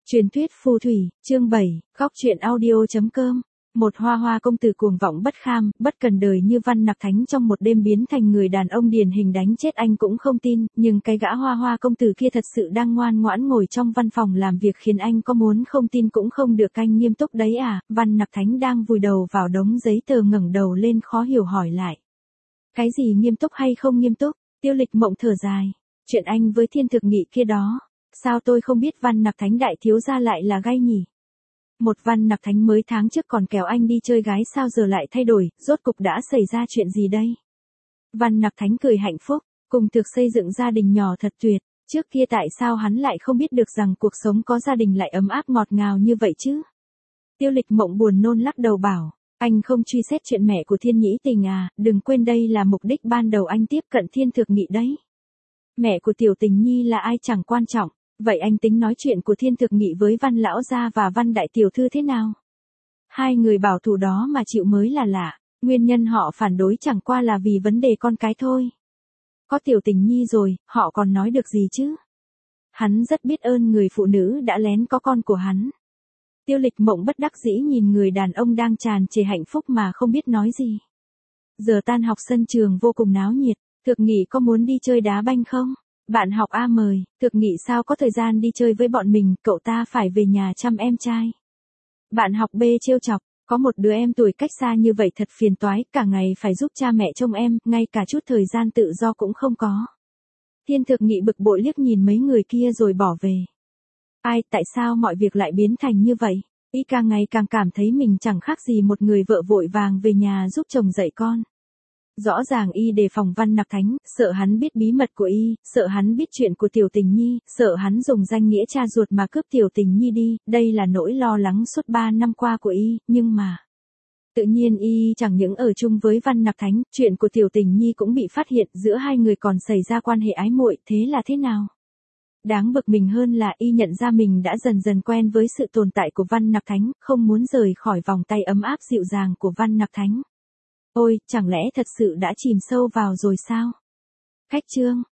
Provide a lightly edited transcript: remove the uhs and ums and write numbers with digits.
Truyền thuyết phù thủy, chương 7, góc truyện audio.com. Một hoa hoa công tử cuồng vọng bất kham, bất cần đời như Văn Nặc Thánh trong một đêm biến thành người đàn ông điển hình đánh chết anh cũng không tin, nhưng cái gã hoa hoa công tử kia thật sự đang ngoan ngoãn ngồi trong văn phòng làm việc khiến anh có muốn không tin cũng không được. Anh nghiêm túc đấy à? Văn Nặc Thánh đang vùi đầu vào đống giấy tờ ngẩng đầu lên khó hiểu hỏi lại. Cái gì nghiêm túc hay không nghiêm túc? Tiêu Lịch Mộng thở dài. Chuyện anh với Thiên Thực Nghị kia đó. Sao tôi không biết Văn Nặc Thánh đại thiếu gia lại là gay nhỉ? Một Văn Nặc Thánh mới tháng trước còn kéo anh đi chơi gái sao giờ lại thay đổi, rốt cục đã xảy ra chuyện gì đây? Văn Nặc Thánh cười hạnh phúc, cùng thực xây dựng gia đình nhỏ thật tuyệt, trước kia tại sao hắn lại không biết được rằng cuộc sống có gia đình lại ấm áp ngọt ngào như vậy chứ? Tiêu Lịch Mộng buồn nôn lắc đầu bảo, anh không truy xét chuyện mẹ của Thiên Nhĩ Tình à, đừng quên đây là mục đích ban đầu anh tiếp cận Thiên Thực Nghị đấy. Mẹ của Tiểu Tình Nhi là ai chẳng quan trọng. Vậy anh tính nói chuyện của Thiên Thực Nghị với Văn Lão Gia và Văn Đại Tiểu Thư thế nào? Hai người bảo thủ đó mà chịu mới là lạ, nguyên nhân họ phản đối chẳng qua là vì vấn đề con cái thôi. Có Tiểu Tình Nhi rồi, họ còn nói được gì chứ? Hắn rất biết ơn người phụ nữ đã lén có con của hắn. Tiêu Lịch Mộng bất đắc dĩ nhìn người đàn ông đang tràn trề hạnh phúc mà không biết nói gì. Giờ tan học sân trường vô cùng náo nhiệt, Thực Nghị có muốn đi chơi đá banh không? Bạn học A mời, Thực Nghị sao có thời gian đi chơi với bọn mình, cậu ta phải về nhà chăm em trai. Bạn học B trêu chọc, có một đứa em tuổi cách xa như vậy thật phiền toái, cả ngày phải giúp cha mẹ trông em, ngay cả chút thời gian tự do cũng không có. Thiên Thực Nghị bực bội liếc nhìn mấy người kia rồi bỏ về. Ai, tại sao mọi việc lại biến thành như vậy? Y càng ngày càng cảm thấy mình chẳng khác gì một người vợ vội vàng về nhà giúp chồng dạy con. Rõ ràng y đề phòng Văn Nặc Thánh, sợ hắn biết bí mật của y, sợ hắn biết chuyện của Tiểu Tình Nhi, sợ hắn dùng danh nghĩa cha ruột mà cướp Tiểu Tình Nhi đi, đây là nỗi lo lắng suốt 3 năm qua của y, nhưng mà... Tự nhiên y chẳng những ở chung với Văn Nặc Thánh, chuyện của Tiểu Tình Nhi cũng bị phát hiện, giữa hai người còn xảy ra quan hệ ái muội, thế là thế nào? Đáng bực mình hơn là y nhận ra mình đã dần dần quen với sự tồn tại của Văn Nặc Thánh, không muốn rời khỏi vòng tay ấm áp dịu dàng của Văn Nặc Thánh. Ôi, chẳng lẽ thật sự đã chìm sâu vào rồi sao? Khách chương.